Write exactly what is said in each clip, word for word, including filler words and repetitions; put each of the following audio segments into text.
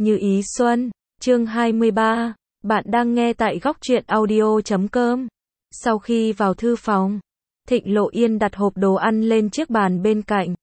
Như ý xuân, chương hai mươi ba, bạn đang nghe tại góc truyện audio chấm com. Sau khi vào thư phòng, Thịnh Lộ Yên đặt hộp đồ ăn lên chiếc bàn bên cạnh.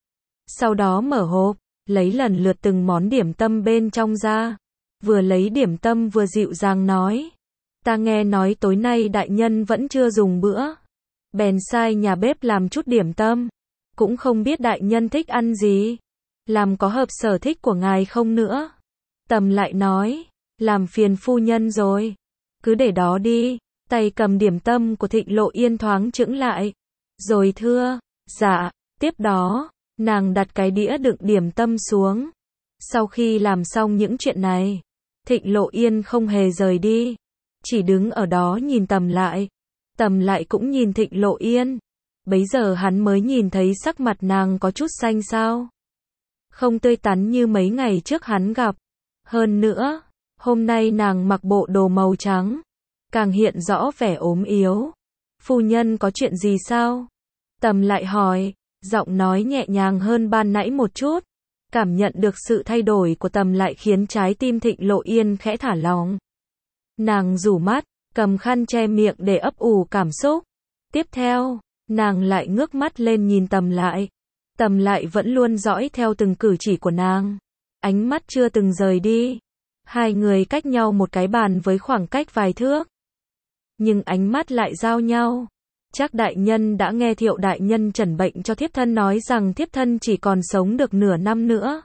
Sau đó mở hộp, lấy lần lượt từng món điểm tâm bên trong ra. Vừa lấy điểm tâm vừa dịu dàng nói. Ta nghe nói tối nay đại nhân vẫn chưa dùng bữa. Bèn sai nhà bếp làm chút điểm tâm. Cũng không biết đại nhân thích ăn gì. Làm có hợp sở thích của ngài không nữa. Tầm lại nói, làm phiền phu nhân rồi. Cứ để đó đi. Tay cầm điểm tâm của Thịnh Lộ Yên thoáng chững lại. Rồi thưa, dạ. Tiếp đó, nàng đặt cái đĩa đựng điểm tâm xuống. Sau khi làm xong những chuyện này, Thịnh Lộ Yên không hề rời đi. Chỉ đứng ở đó nhìn Tầm lại. Tầm lại cũng nhìn Thịnh Lộ Yên. Bấy giờ hắn mới nhìn thấy sắc mặt nàng có chút xanh xao. Không tươi tắn như mấy ngày trước hắn gặp. Hơn nữa, hôm nay nàng mặc bộ đồ màu trắng. Càng hiện rõ vẻ ốm yếu. Phu nhân có chuyện gì sao? Tầm lại hỏi, giọng nói nhẹ nhàng hơn ban nãy một chút. Cảm nhận được sự thay đổi của Tầm lại khiến trái tim Thịnh Lộ Yên khẽ thả lỏng. Nàng rủ mắt, cầm khăn che miệng để ấp ủ cảm xúc. Tiếp theo, nàng lại ngước mắt lên nhìn Tầm lại. Tầm lại vẫn luôn dõi theo từng cử chỉ của nàng. Ánh mắt chưa từng rời đi. Hai người cách nhau một cái bàn với khoảng cách vài thước. Nhưng ánh mắt lại giao nhau. Chắc đại nhân đã nghe Thiệu đại nhân trần bệnh cho thiếp thân nói rằng thiếp thân chỉ còn sống được nửa năm nữa.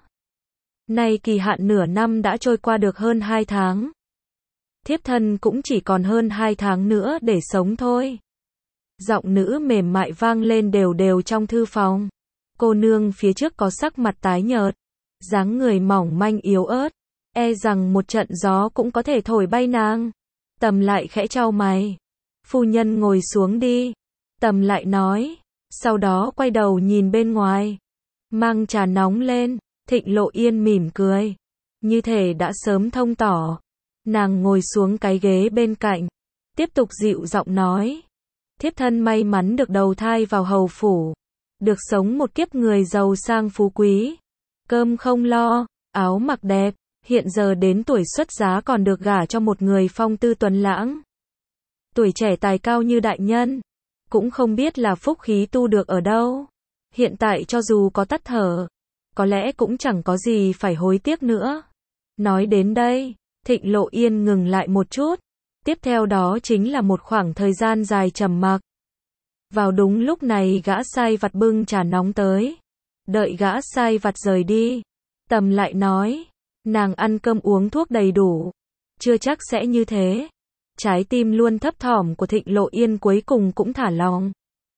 Nay kỳ hạn nửa năm đã trôi qua được hơn hai tháng. Thiếp thân cũng chỉ còn hơn hai tháng nữa để sống thôi. Giọng nữ mềm mại vang lên đều đều trong thư phòng. Cô nương phía trước có sắc mặt tái nhợt, dáng người mỏng manh yếu ớt, e rằng một trận gió cũng có thể thổi bay nàng. Tầm lại khẽ chau mày. Phu nhân ngồi xuống đi. Tầm lại nói. Sau đó quay đầu nhìn bên ngoài. Mang trà nóng lên. Thịnh Lộ Yên mỉm cười. Như thể đã sớm thông tỏ. Nàng ngồi xuống cái ghế bên cạnh. Tiếp tục dịu giọng nói. Thiếp thân may mắn được đầu thai vào hầu phủ. Được sống một kiếp người giàu sang phú quý. Cơm không lo, áo mặc đẹp. Hiện giờ đến tuổi xuất giá còn được gả cho một người phong tư tuấn lãng. Tuổi trẻ tài cao như đại nhân. Cũng không biết là phúc khí tu được ở đâu. Hiện tại cho dù có tắt thở, có lẽ cũng chẳng có gì phải hối tiếc nữa. Nói đến đây, Thịnh Lộ Yên ngừng lại một chút. Tiếp theo đó chính là một khoảng thời gian dài trầm mặc. Vào đúng lúc này gã sai vặt bưng trà nóng tới. Đợi gã sai vặt rời đi, Tầm lại nói. Nàng ăn cơm uống thuốc đầy đủ. Chưa chắc sẽ như thế. Trái tim luôn thấp thỏm của Thịnh Lộ Yên cuối cùng cũng thả lòng.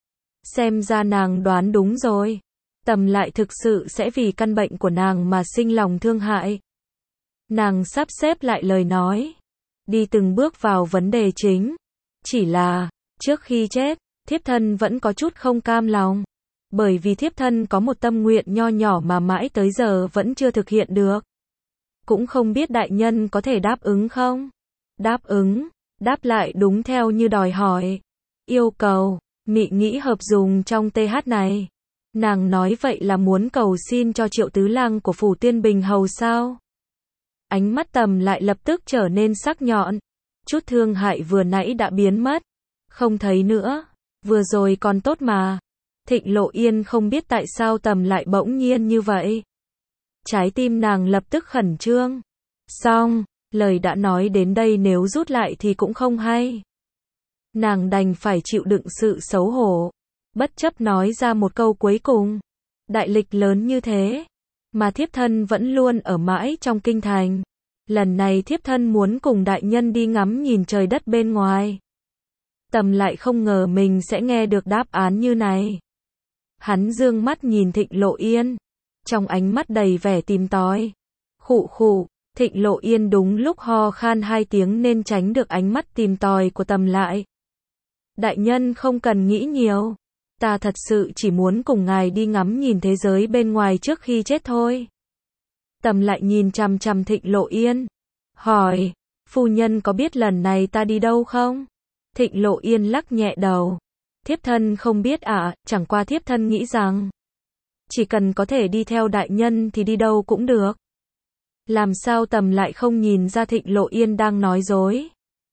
Xem ra nàng đoán đúng rồi. Tầm lại thực sự sẽ vì căn bệnh của nàng mà sinh lòng thương hại. Nàng sắp xếp lại lời nói. Đi từng bước vào vấn đề chính. Chỉ là, trước khi chết, thiếp thân vẫn có chút không cam lòng. Bởi vì thiếp thân có một tâm nguyện nho nhỏ mà mãi tới giờ vẫn chưa thực hiện được. Cũng không biết đại nhân có thể đáp ứng không? Đáp ứng, đáp lại đúng theo như đòi hỏi. Yêu cầu, mị nghĩ hợp dùng trong tê hát này. Nàng nói vậy là muốn cầu xin cho Triệu tứ lang của phủ Tiên Bình hầu sao? Ánh mắt Tầm lại lập tức trở nên sắc nhọn. Chút thương hại vừa nãy đã biến mất. Không thấy nữa. Vừa rồi còn tốt mà. Thịnh Lộ Yên không biết tại sao Tầm lại bỗng nhiên như vậy. Trái tim nàng lập tức khẩn trương. Xong, lời đã nói đến đây nếu rút lại thì cũng không hay. Nàng đành phải chịu đựng sự xấu hổ. Bất chấp nói ra một câu cuối cùng. Đại lịch lớn như thế. Mà thiếp thân vẫn luôn ở mãi trong kinh thành. Lần này thiếp thân muốn cùng đại nhân đi ngắm nhìn trời đất bên ngoài. Tầm lại không ngờ mình sẽ nghe được đáp án như này. Hắn dương mắt nhìn Thịnh Lộ Yên. Trong ánh mắt đầy vẻ tìm tòi. Khụ khụ, Thịnh Lộ Yên đúng lúc ho khan hai tiếng nên tránh được ánh mắt tìm tòi của Tầm lại. Đại nhân không cần nghĩ nhiều. Ta thật sự chỉ muốn cùng ngài đi ngắm nhìn thế giới bên ngoài trước khi chết thôi. Tầm lại nhìn chằm chằm Thịnh Lộ Yên. Hỏi, phu nhân có biết lần này ta đi đâu không? Thịnh Lộ Yên lắc nhẹ đầu. Thiếp thân không biết ạ, à, chẳng qua thiếp thân nghĩ rằng chỉ cần có thể đi theo đại nhân thì đi đâu cũng được. Làm sao Tầm lại không nhìn ra Thịnh Lộ Yên đang nói dối.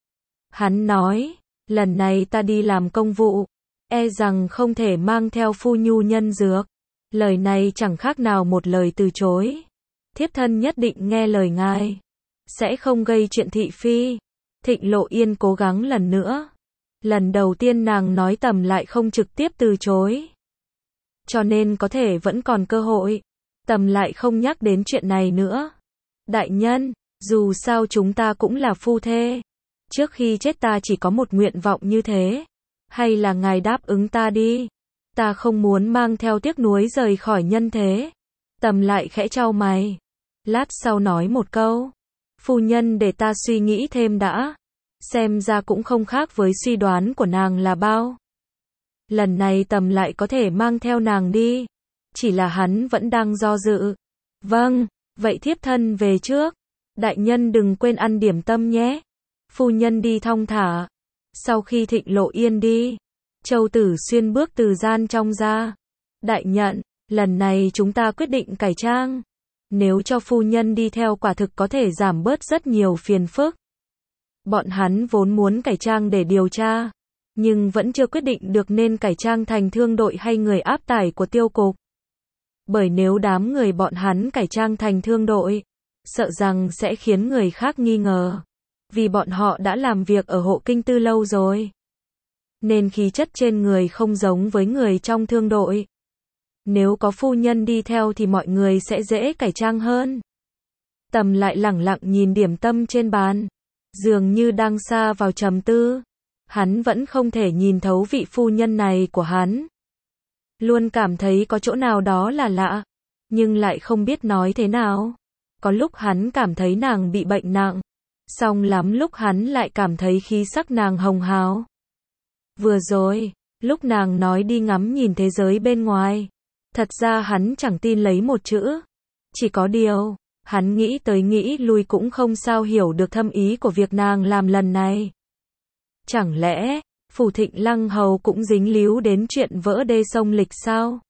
Hắn nói, lần này ta đi làm công vụ, e rằng không thể mang theo phu nhu nhân dược. Lời này chẳng khác nào một lời từ chối. Thiếp thân nhất định nghe lời ngài, sẽ không gây chuyện thị phi. Thịnh Lộ Yên cố gắng lần nữa. Lần đầu tiên nàng nói Tầm lại không trực tiếp từ chối, cho nên có thể vẫn còn cơ hội. Tầm lại không nhắc đến chuyện này nữa. Đại nhân, dù sao chúng ta cũng là phu thê. Trước khi chết ta chỉ có một nguyện vọng như thế. Hay là ngài đáp ứng ta đi. Ta không muốn mang theo tiếc nuối rời khỏi nhân thế. Tầm lại khẽ chau mày. Lát sau nói một câu. Phu nhân để ta suy nghĩ thêm đã. Xem ra cũng không khác với suy đoán của nàng là bao. Lần này Tầm lại có thể mang theo nàng đi. Chỉ là hắn vẫn đang do dự. Vâng, vậy thiếp thân về trước. Đại nhân đừng quên ăn điểm tâm nhé. Phu nhân đi thong thả. Sau khi Thịnh Lộ Yên đi, Châu Tử Xuyên bước từ gian trong ra. Đại nhận, lần này chúng ta quyết định cải trang. Nếu cho phu nhân đi theo quả thực có thể giảm bớt rất nhiều phiền phức. Bọn hắn vốn muốn cải trang để điều tra, nhưng vẫn chưa quyết định được nên cải trang thành thương đội hay người áp tải của tiêu cục. Bởi nếu đám người bọn hắn cải trang thành thương đội, sợ rằng sẽ khiến người khác nghi ngờ. Vì bọn họ đã làm việc ở hộ kinh tư lâu rồi, nên khí chất trên người không giống với người trong thương đội. Nếu có phu nhân đi theo thì mọi người sẽ dễ cải trang hơn. Tầm lại lẳng lặng nhìn điểm tâm trên bàn, dường như đang sa vào trầm tư. Hắn vẫn không thể nhìn thấu vị phu nhân này của hắn. Luôn cảm thấy có chỗ nào đó là lạ, nhưng lại không biết nói thế nào. Có lúc hắn cảm thấy nàng bị bệnh nặng, song lắm lúc hắn lại cảm thấy khí sắc nàng hồng hào. Vừa rồi, lúc nàng nói đi ngắm nhìn thế giới bên ngoài, thật ra hắn chẳng tin lấy một chữ. Chỉ có điều, hắn nghĩ tới nghĩ lui cũng không sao hiểu được thâm ý của việc nàng làm lần này. Chẳng lẽ, Phủ Thịnh Lăng Hầu cũng dính líu đến chuyện vỡ đê sông Lịch sao?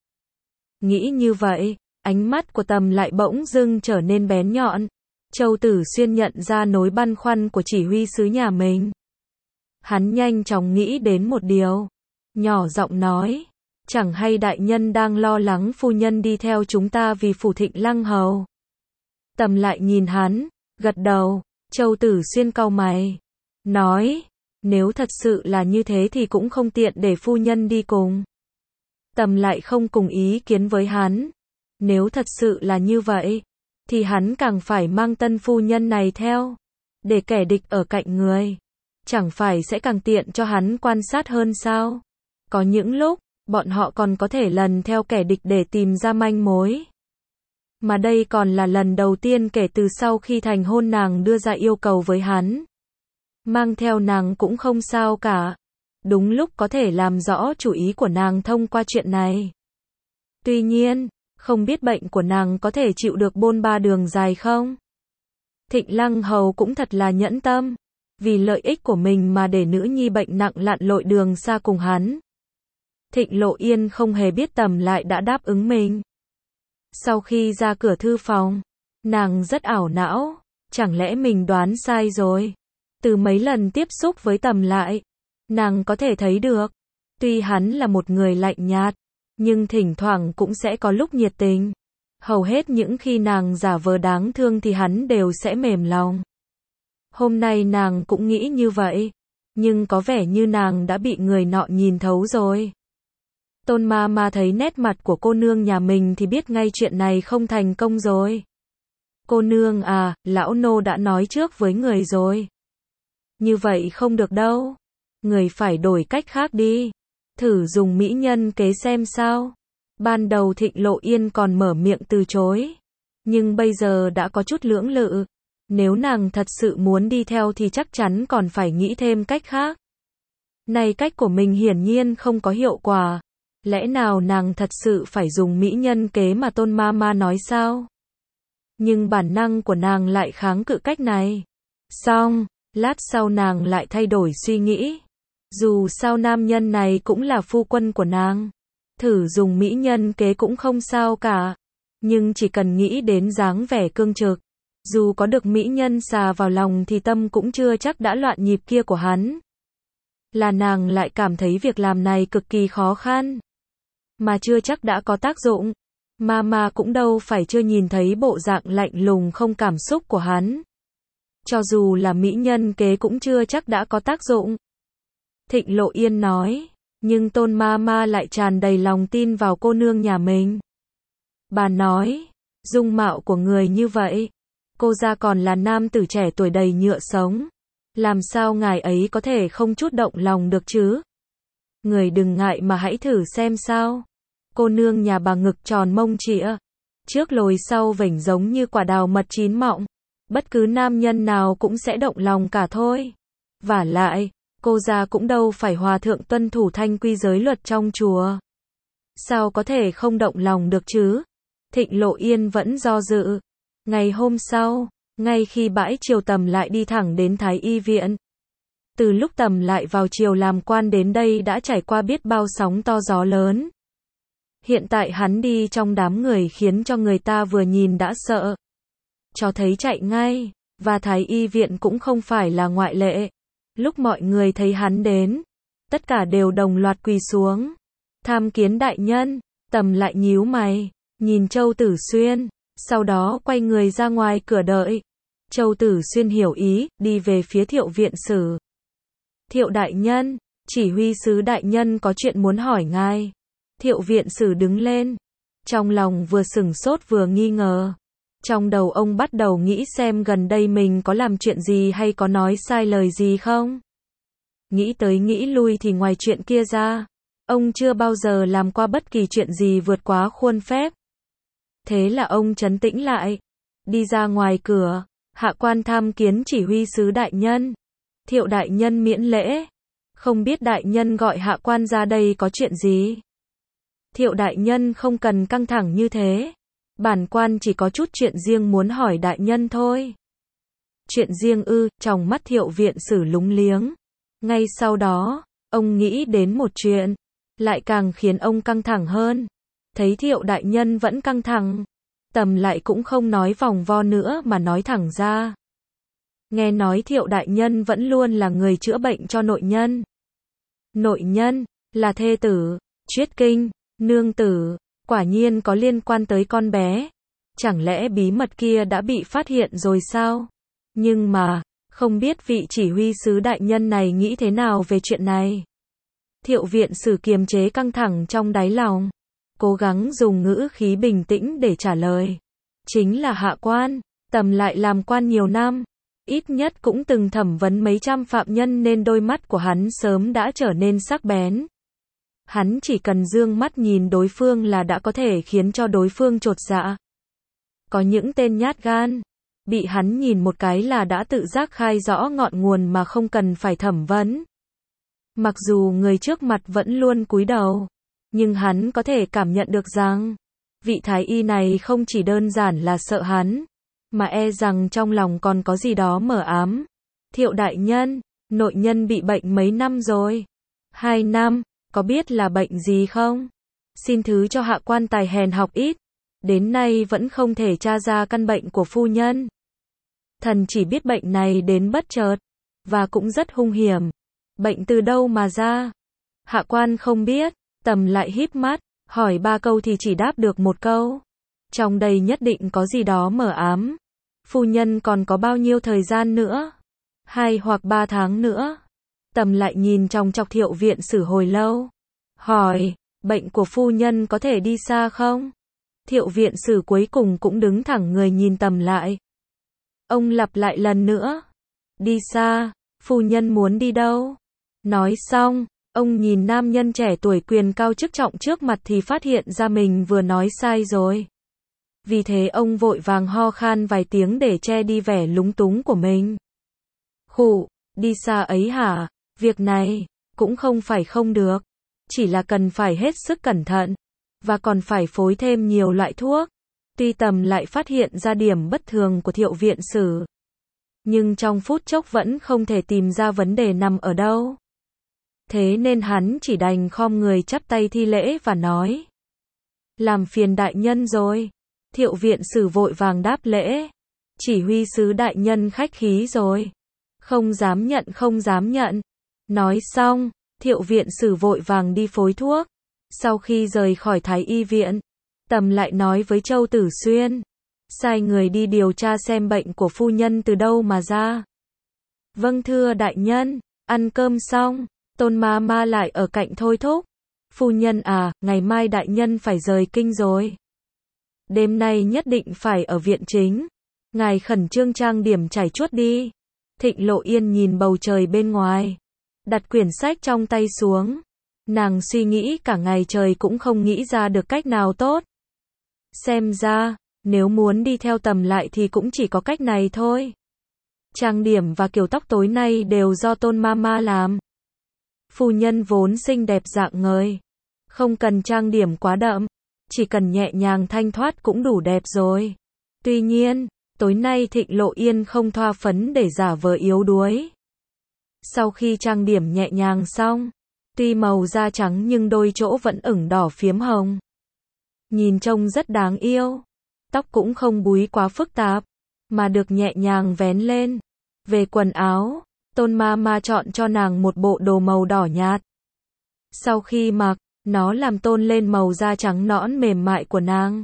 Nghĩ như vậy, ánh mắt của Tầm lại bỗng dưng trở nên bén nhọn. Châu Tử Xuyên nhận ra nỗi băn khoăn của chỉ huy sứ nhà mình. Hắn nhanh chóng nghĩ đến một điều, nhỏ giọng nói, chẳng hay đại nhân đang lo lắng phu nhân đi theo chúng ta vì Phủ Thịnh Lăng Hầu. Tầm lại nhìn hắn, gật đầu. Châu Tử Xuyên cau mày, nói, nếu thật sự là như thế thì cũng không tiện để phu nhân đi cùng. Tầm lại không cùng ý kiến với hắn. Nếu thật sự là như vậy, thì hắn càng phải mang tân phu nhân này theo, để kẻ địch ở cạnh người. Chẳng phải sẽ càng tiện cho hắn quan sát hơn sao? Có những lúc, bọn họ còn có thể lần theo kẻ địch để tìm ra manh mối. Mà đây còn là lần đầu tiên kể từ sau khi thành hôn nàng đưa ra yêu cầu với hắn. Mang theo nàng cũng không sao cả. Đúng lúc có thể làm rõ chủ ý của nàng thông qua chuyện này. Tuy nhiên, không biết bệnh của nàng có thể chịu được bôn ba đường dài không? Thịnh Lăng Hầu cũng thật là nhẫn tâm. Vì lợi ích của mình mà để nữ nhi bệnh nặng lặn lội đường xa cùng hắn. Thịnh Lộ Yên không hề biết Tầm lại đã đáp ứng mình. Sau khi ra cửa thư phòng, nàng rất ảo não. Chẳng lẽ mình đoán sai rồi? Từ mấy lần tiếp xúc với Tầm lại, nàng có thể thấy được. Tuy hắn là một người lạnh nhạt, nhưng thỉnh thoảng cũng sẽ có lúc nhiệt tình. Hầu hết những khi nàng giả vờ đáng thương thì hắn đều sẽ mềm lòng. Hôm nay nàng cũng nghĩ như vậy, nhưng có vẻ như nàng đã bị người nọ nhìn thấu rồi. Tôn ma ma thấy nét mặt của cô nương nhà mình thì biết ngay chuyện này không thành công rồi. Cô nương à, lão nô đã nói trước với người rồi. Như vậy không được đâu. Người phải đổi cách khác đi. Thử dùng mỹ nhân kế xem sao. Ban đầu Thịnh Lộ Yên còn mở miệng từ chối, nhưng bây giờ đã có chút lưỡng lự. Nếu nàng thật sự muốn đi theo thì chắc chắn còn phải nghĩ thêm cách khác. Này cách của mình hiển nhiên không có hiệu quả. Lẽ nào nàng thật sự phải dùng mỹ nhân kế mà Tôn ma ma nói sao? Nhưng bản năng của nàng lại kháng cự cách này. Xong, lát sau nàng lại thay đổi suy nghĩ. Dù sao nam nhân này cũng là phu quân của nàng. Thử dùng mỹ nhân kế cũng không sao cả. Nhưng chỉ cần nghĩ đến dáng vẻ cương trực, Dù có được mỹ nhân xà vào lòng thì tâm cũng chưa chắc đã loạn nhịp kia của hắn. Là nàng lại cảm thấy việc làm này cực kỳ khó khăn. Mà chưa chắc đã có tác dụng. Mama cũng đâu phải chưa nhìn thấy bộ dạng lạnh lùng không cảm xúc của hắn. Cho dù là mỹ nhân kế cũng chưa chắc đã có tác dụng. Thịnh Lộ Yên nói, nhưng Tôn Mama lại tràn đầy lòng tin vào cô nương nhà mình. Bà nói, dung mạo của người như vậy, cô ra còn là nam tử trẻ tuổi đầy nhựa sống. Làm sao ngài ấy có thể không chút động lòng được chứ? Người đừng ngại mà hãy thử xem sao. Cô nương nhà bà ngực tròn mông chĩa, trước lồi sau vểnh giống như quả đào mật chín mọng. Bất cứ nam nhân nào cũng sẽ động lòng cả thôi. Vả lại, cô già cũng đâu phải hòa thượng tuân thủ thanh quy giới luật trong chùa. Sao có thể không động lòng được chứ? Thịnh Lộ Yên vẫn do dự. Ngày hôm sau, ngay khi bãi triều Tầm lại đi thẳng đến Thái Y viện. Từ lúc Tầm lại vào triều làm quan đến đây đã trải qua biết bao sóng to gió lớn. Hiện tại hắn đi trong đám người khiến cho người ta vừa nhìn đã sợ. Cho thấy chạy ngay, và Thái Y viện cũng không phải là ngoại lệ. Lúc mọi người thấy hắn đến, tất cả đều đồng loạt quỳ xuống. Tham kiến đại nhân. Tầm lại nhíu mày, nhìn Châu Tử Xuyên, sau đó quay người ra ngoài cửa đợi. Châu Tử Xuyên hiểu ý, đi về phía Thiệu viện sử. Thiệu đại nhân, chỉ huy sứ đại nhân có chuyện muốn hỏi ngài. Thiệu viện sử đứng lên, trong lòng vừa sửng sốt vừa nghi ngờ. Trong đầu ông bắt đầu nghĩ xem gần đây mình có làm chuyện gì hay có nói sai lời gì không. Nghĩ tới nghĩ lui thì ngoài chuyện kia ra, ông chưa bao giờ làm qua bất kỳ chuyện gì vượt quá khuôn phép. Thế là ông trấn tĩnh lại, đi ra ngoài cửa, hạ quan tham kiến chỉ huy sứ đại nhân. Thiệu đại nhân miễn lễ, không biết đại nhân gọi hạ quan ra đây có chuyện gì. Thiệu đại nhân không cần căng thẳng như thế. Bản quan chỉ có chút chuyện riêng muốn hỏi đại nhân thôi. Chuyện riêng ư? Trong mắt Thiệu viện sử lúng liếng. Ngay sau đó, ông nghĩ đến một chuyện, lại càng khiến ông căng thẳng hơn. Thấy Thiệu đại nhân vẫn căng thẳng, Tầm lại cũng không nói vòng vo nữa mà nói thẳng ra. Nghe nói Thiệu đại nhân vẫn luôn là người chữa bệnh cho nội nhân. Nội nhân, là thê tử, Chuyết Kinh, nương tử, quả nhiên có liên quan tới con bé. Chẳng lẽ bí mật kia đã bị phát hiện rồi sao? Nhưng mà, không biết vị chỉ huy sứ đại nhân này nghĩ thế nào về chuyện này. Thiệu viện sử kiềm chế căng thẳng trong đáy lòng, cố gắng dùng ngữ khí bình tĩnh để trả lời. Chính là hạ quan, Tầm lại làm quan nhiều năm, ít nhất cũng từng thẩm vấn mấy trăm phạm nhân nên đôi mắt của hắn sớm đã trở nên sắc bén. Hắn chỉ cần dương mắt nhìn đối phương là đã có thể khiến cho đối phương chột dạ. Có những tên nhát gan, bị hắn nhìn một cái là đã tự giác khai rõ ngọn nguồn mà không cần phải thẩm vấn. Mặc dù người trước mặt vẫn luôn cúi đầu, nhưng hắn có thể cảm nhận được rằng, vị thái y này không chỉ đơn giản là sợ hắn, mà e rằng trong lòng còn có gì đó mờ ám. Thiệu đại nhân, nội nhân bị bệnh mấy năm rồi? Hai năm, có biết là bệnh gì không? Xin thứ cho hạ quan tài hèn học ít, đến nay vẫn không thể tra ra căn bệnh của phu nhân. Thần chỉ biết bệnh này đến bất chợt, và cũng rất hung hiểm. Bệnh từ đâu mà ra? Hạ quan không biết. Tầm lại híp mắt, hỏi ba câu thì chỉ đáp được một câu. Trong đây nhất định có gì đó mờ ám. Phu nhân còn có bao nhiêu thời gian nữa? Hai hoặc ba tháng nữa. Tầm lại nhìn trong chọc Thiệu viện sử hồi lâu. Hỏi, bệnh của phu nhân có thể đi xa không? Thiệu viện sử cuối cùng cũng đứng thẳng người nhìn Tầm lại. Ông lặp lại lần nữa. Đi xa, phu nhân muốn đi đâu? Nói xong, ông nhìn nam nhân trẻ tuổi quyền cao chức trọng trước mặt thì phát hiện ra mình vừa nói sai rồi. Vì thế ông vội vàng ho khan vài tiếng để che đi vẻ lúng túng của mình. Khụ, đi xa ấy hả? Việc này, cũng không phải không được. Chỉ là cần phải hết sức cẩn thận. Và còn phải phối thêm nhiều loại thuốc. Tuy Tầm lại phát hiện ra điểm bất thường của Thiệu viện sử, nhưng trong phút chốc vẫn không thể tìm ra vấn đề nằm ở đâu. Thế nên hắn chỉ đành khom người chắp tay thi lễ và nói. Làm phiền đại nhân rồi. Thiệu viện sử vội vàng đáp lễ. Chỉ huy sứ đại nhân khách khí rồi. Không dám nhận không dám nhận. Nói xong, Thiệu viện sử vội vàng đi phối thuốc. Sau khi rời khỏi Thái y viện, Tầm lại nói với Châu Tử Xuyên. Sai người đi điều tra xem bệnh của phu nhân từ đâu mà ra. Vâng thưa đại nhân. Ăn cơm xong, Tôn ma ma lại ở cạnh thôi thúc. Phu nhân à, ngày mai đại nhân phải rời kinh rồi. Đêm nay nhất định phải ở viện chính. Ngài khẩn trương trang điểm trải chuốt đi. Thịnh Lộ Yên nhìn bầu trời bên ngoài. Đặt quyển sách trong tay xuống. Nàng suy nghĩ cả ngày trời cũng không nghĩ ra được cách nào tốt. Xem ra, nếu muốn đi theo Tầm lại thì cũng chỉ có cách này thôi. Trang điểm và kiểu tóc tối nay đều do Tôn ma ma làm. Phu nhân vốn xinh đẹp dạng ngời. Không cần trang điểm quá đậm. Chỉ cần nhẹ nhàng thanh thoát cũng đủ đẹp rồi. Tuy nhiên, tối nay Thịnh Lộ Yên không thoa phấn để giả vờ yếu đuối. Sau khi trang điểm nhẹ nhàng xong, tuy màu da trắng nhưng đôi chỗ vẫn ửng đỏ phiếm hồng. Nhìn trông rất đáng yêu. Tóc cũng không búi quá phức tạp, mà được nhẹ nhàng vén lên. Về quần áo, Tôn ma ma chọn cho nàng một bộ đồ màu đỏ nhạt. Sau khi mặc, nó làm tôn lên màu da trắng nõn mềm mại của nàng.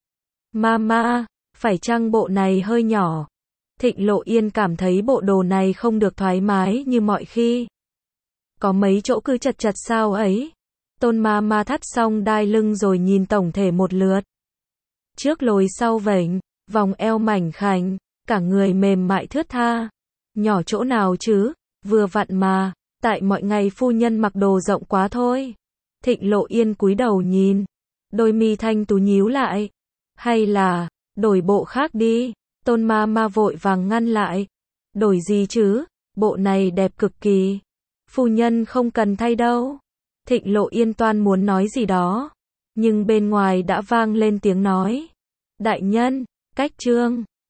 Mama, phải chăng bộ này hơi nhỏ? Thịnh Lộ Yên cảm thấy bộ đồ này không được thoải mái như mọi khi. Có mấy chỗ cứ chật chật sao ấy. Tôn Mama thắt xong đai lưng rồi nhìn tổng thể một lượt. Trước lồi sau vểnh, vòng eo mảnh khảnh, cả người mềm mại thướt tha. Nhỏ chỗ nào chứ, vừa vặn mà, tại mọi ngày phu nhân mặc đồ rộng quá thôi. Thịnh Lộ Yên cúi đầu nhìn, đôi mi thanh tú nhíu lại. Hay là, đổi bộ khác đi. Tôn ma ma vội vàng ngăn lại. Đổi gì chứ, bộ này đẹp cực kỳ. Phu nhân không cần thay đâu. Thịnh Lộ Yên toan muốn nói gì đó, nhưng bên ngoài đã vang lên tiếng nói. Đại nhân, cách trương.